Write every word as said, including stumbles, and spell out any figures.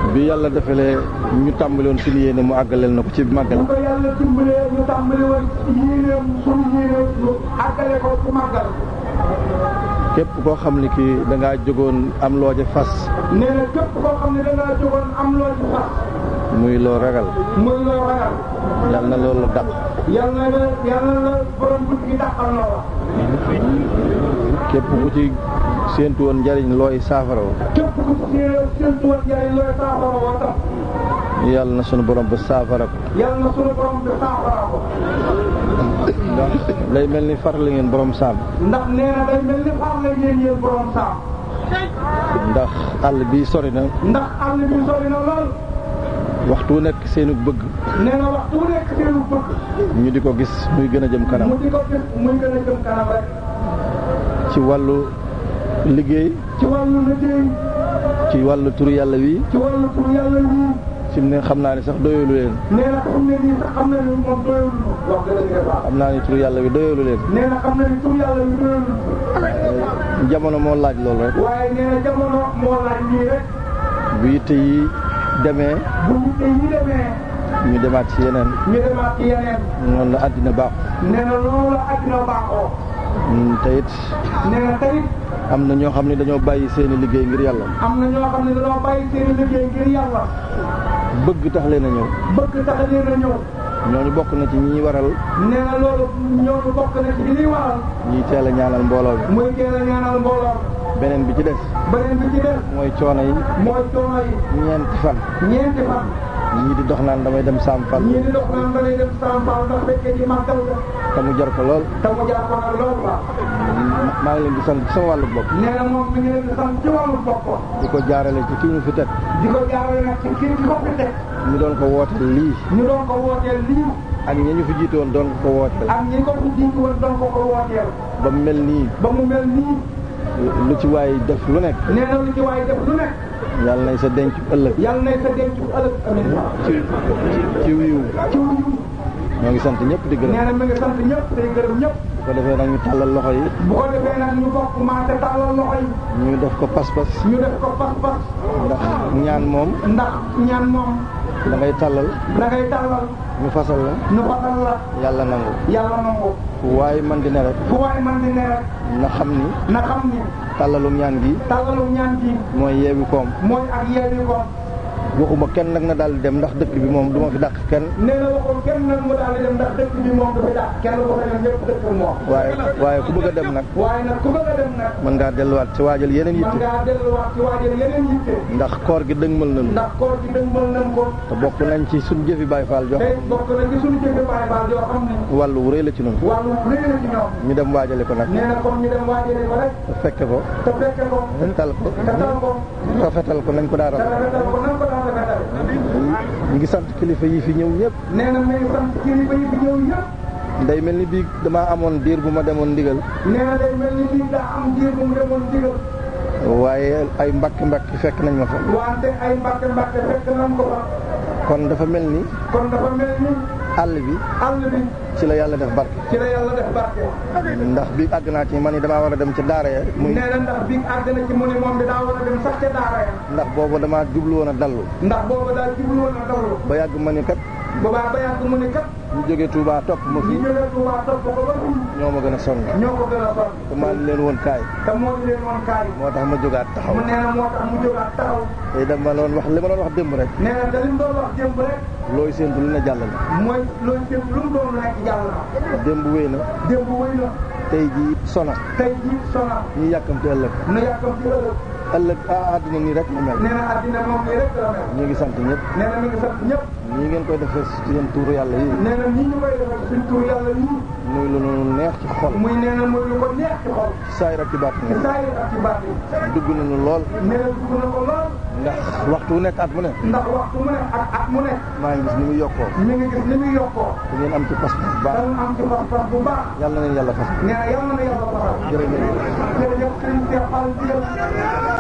bi yàlla defalee ñu tàmbali woon suñu yéene mu àggaleel na ko ci màggal. bu ko yàlla dimbalee ñu tàmbali woon yéeneem suñu yéene ñu àggale ko ci màggal. képp koo xam ne kii da ngaa jógoon am loo ca fas. nee na képp koo xam ne da ngaa jógoon am loo ci fas. muy loo ragal. muy loo ragal. yàlla na loolu dàq. yàlla na yàlla na borom guddi gi dàqal na la. képp ku ci séentu woon njariñ looy saafara woo. képp ku ci séentu woon njariñ looy saafara woo tam. yàlla na sunu borom ba saafara ko. yàlla na sunu borom ba saafara ko. ndax day mel ni far la ngeen borom saam. ndax nee na day mel ni far la ngeen yéen borom saam. ndax àll bi sori na. ndax àll bi sori na lool. waxtu wu nekk seenu bëgg. nee na waxtu wu nekk seenu bëgg. ñu di ko gis muy gën a jëm kanam. mu di ko gis muy gën a jëm kanam rek. ci wàllu liggéey. ci wàllu liggéey. ci wàllu turu yàlla wi. ci wàllu turu yàlla wi. fi mu ne xam naa ni sax doyalu leen. nee na xam ne nii sax xam na ni moom doyalu. wax dëgg yàlla. xam naa ni turu yàlla wi doyalu leen. nee na xam na ni turu yàlla wi doyalu. jamono moo laaj loolu rek. waaye nee na jamono moo laaj nii rek. bu yitte yi demee. bu yitte yi demee. ñu demaat ci yeneen. ñu demaat ci yeneen. noonu la àddina baax. nee na loolu la àddina baaxoo. te it. nee na tey. am na ñoo xam ne dañoo bàyyi seeni liggéey ngir yàlla. am na ñoo xam ne dañoo bàyyi seeni liggéey ngir yàlla. bëgg tax leen a ñëw. bëgg tax leen a ñëw. ñooñu bokk na ci ñi waral. nee na loolu ñooñu bokk na ci ñi waral. ñiy teel a ñaanal mbooloo bi. muy teel a ñaanal mbooloo bi. beneen bi ci des. beneen bi ci des. mooy coono yi. mooy coono yi. ñeenti fan. ñeenti fan. ñii di dox naan damay dem Sam Fall. ñii di dox naan damay dem Sam Fall ndax fekkee ci màggal ga. te mu jar ko lool. te mu jar ko nag lool ba. maa ngi leen di sant ci sama wàllu bopp. nee na moom mi ngi leen di sant ci wàllu bopp. di ko jaarale ci kii ñu fi teg. di ko jaarale nag ci kii ñu ko fi teg. ñu doon ko wooteel lii. ñu doon ko wooteel lii. ak ñi ñu fi jiitu woon doon ko wooteel. ak ñi ko fi jiitu woon doon ko ko wooteel. ba mu mel nii. ba mu mel nii. lu ci waay def lu nekk. nee na lu ci waay def lu nekk. yàlla nay sa denc ëllëg. yàlla nay sa denc ëllëg amiin. ci ci wiiw. ci wiiw. ñoo ngi sant ñëpp di gërëm. nee na mi ngi sant ñëpp tey gërëm ñëpp. bu ko defee nag ñu tàllal loxo yi. bu ko defee nag ñu bokk maase tàllal loxo yi. ñu def ko pas-pas. ñu def ko pas-pas. ndax ñaan moom. ndax ñaan moom. da ngay tàllal. da ngay tàllal. ñu fasal la. ñu fasal la. yàlla nangu. yàlla nangu. fu waay man di ne rek. fu waay man di ne rek. na xam ni. na xam ni. tàllalu ñaan gi. tàllalu ñaan gi. mooy yeewi koom. mooy ak yeewi koom. waxuma kenn nag na daal di dem ndax dëkk bi moom du ma fi dàq kenn. nee na waxul kenn nag mu daal di dem ndax dëkk bi moom du fi dàq kenn ko fa dem ñëpp dëkk moom. waaye waaye ku bëgg a dem nag. waaye nag ku bëgg a dem nag. mën ngaa delluwaat ci waajal yeneen yitte. mën ngaa delluwaat ci waajal yeneen yitte. ndax koor gi dëgmal nañu. ndax koor gi dëgmal nañu ko. te bokk nañ ci suñu jëfi Baay Faal jox. tey bokk nañ ci suñu jëfi Baay Faal yoo xam ne. wàllu wu rëy la ci ñun. wàllu wu rëy la ci ñoom. ñu dem waajale ko nag. nee na comme ñu dem waajale ko rek. te fekke ko. te fekke ko. tal ko. te tal ko. rafetal ko nañ ko daa te rafetal ko nañ ko daa rafetal. ñu ngi sant kilifa yi fi ñëw ñëpp. nee na mi ngi sant kilifa yi fi ñëw ñëpp. day mel ni bii damaa amoon diir bu ma demoon ndigal. nee na day mel ni bii daa am diir bu mu demoon ndigal. waaye ay mbakki mbakki fekk nañ ma fa. wante ay mbàkke mbàkke fekk nañ ko fa. kon dafa mel ni. kon dafa mel ni. àll bi. àll bi. ci la yàlla def barke. ci la yàlla def barke. ndax bi àgg naa ci man ni damaa war a dem ci daara ya. muy nee na ndax bi àgg na ci mu ne moom bi daa war a dem sax ca daara ya. ndax boobu damaa jublu woon a dallu. ndax boobu daal jublu woon a dallu. ba yàgg ma ni kat. boobaa ba yàgg mu ne kat. ñu jógee Touba topp ma fi. ñu jógee Touba topp ko ba fii. ñoo ma gën a sonn. ñoo ko gën a sonn. te maa ngi leen woon kaay. te moo ngi leen woon kaay. moo tax ma jógaat taxaw. mu nee na moo tax mu jógaat taxaw. te dama doon wax li ma doon wax démb rek. nee na te li mu doon wax démb rek. looy séentu lu ne jàll na. mooy looy séentu lu mu doon nekk jàll na. démb wéy na. démb wéy na. tey jii sona. tey jii sona. ñu yàkkamti ëllëg. nu yàkkamti ëllëg. ëllëg ah àddina nii rek la mel. nee na àddina moom nii rek la mel. ñu ngi sant ñëpp. nee na mi ngi sant ñëpp. nii ngeen koy defee ci seen tuuru yàlla yi. nee na nii ñu koy defee suñ tuur yàlla yii. muy lu nu neex ci xol. muy nee na muy lu ko neex ci xol. ci saayir ak ci baat ci saayir ak ci baat yi. dugg nañu lool. nee na dugg na ko lool. ndax waxtu wu nekk at mu ne. ndax waxtu mu ne ak at mu ne. maa ngi gis ni muy yokkoo. mi ngi gis ni muy yokkoo. da ngeen am ci pas bu baax. da ngeen am ci pas bu baax. yàlla na leen yàlla fas. nee na yàlla na yàlla fasal. jërëjëf. jërëjëf sëñ Cheikh Fall Diop.